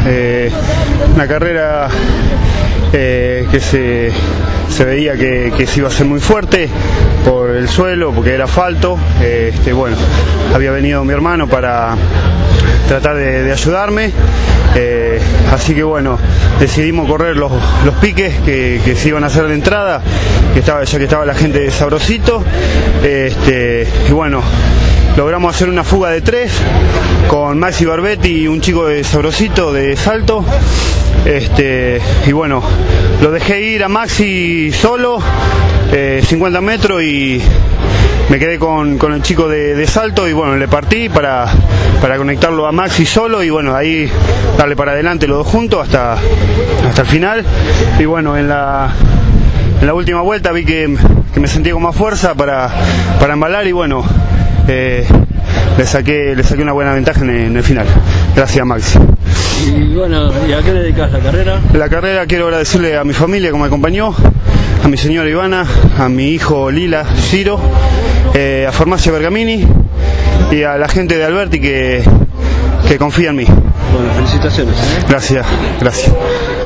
una carrera que se veía que se iba a ser muy fuerte por el suelo, porque era asfalto. Bueno, había venido mi hermano para tratar de ayudarme, así que bueno, decidimos correr los piques que se iban a hacer de entrada, ya que estaba la gente de Sabrosito, y bueno, logramos hacer una fuga de 3 con Maxi Barbetti y un chico de Sabrosito de Salto. Y bueno, lo dejé ir a Maxi solo 50 metros y me quedé con el chico de Salto, y bueno, le partí para conectarlo a Maxi solo, y bueno, ahí darle para adelante los dos juntos hasta el final. Y bueno, en la última vuelta vi que me sentía con más fuerza para embalar, y bueno, le saqué una buena ventaja en el final, gracias a Maxi. Y bueno, ¿y a qué le dedicas la carrera? La carrera quiero agradecerle a mi familia que me acompañó, a mi señora Ivana, a mi hijo Lila, Ciro, a Farmacia Bergamini y a la gente de Alberti que confía en mí. Bueno, felicitaciones. Gracias.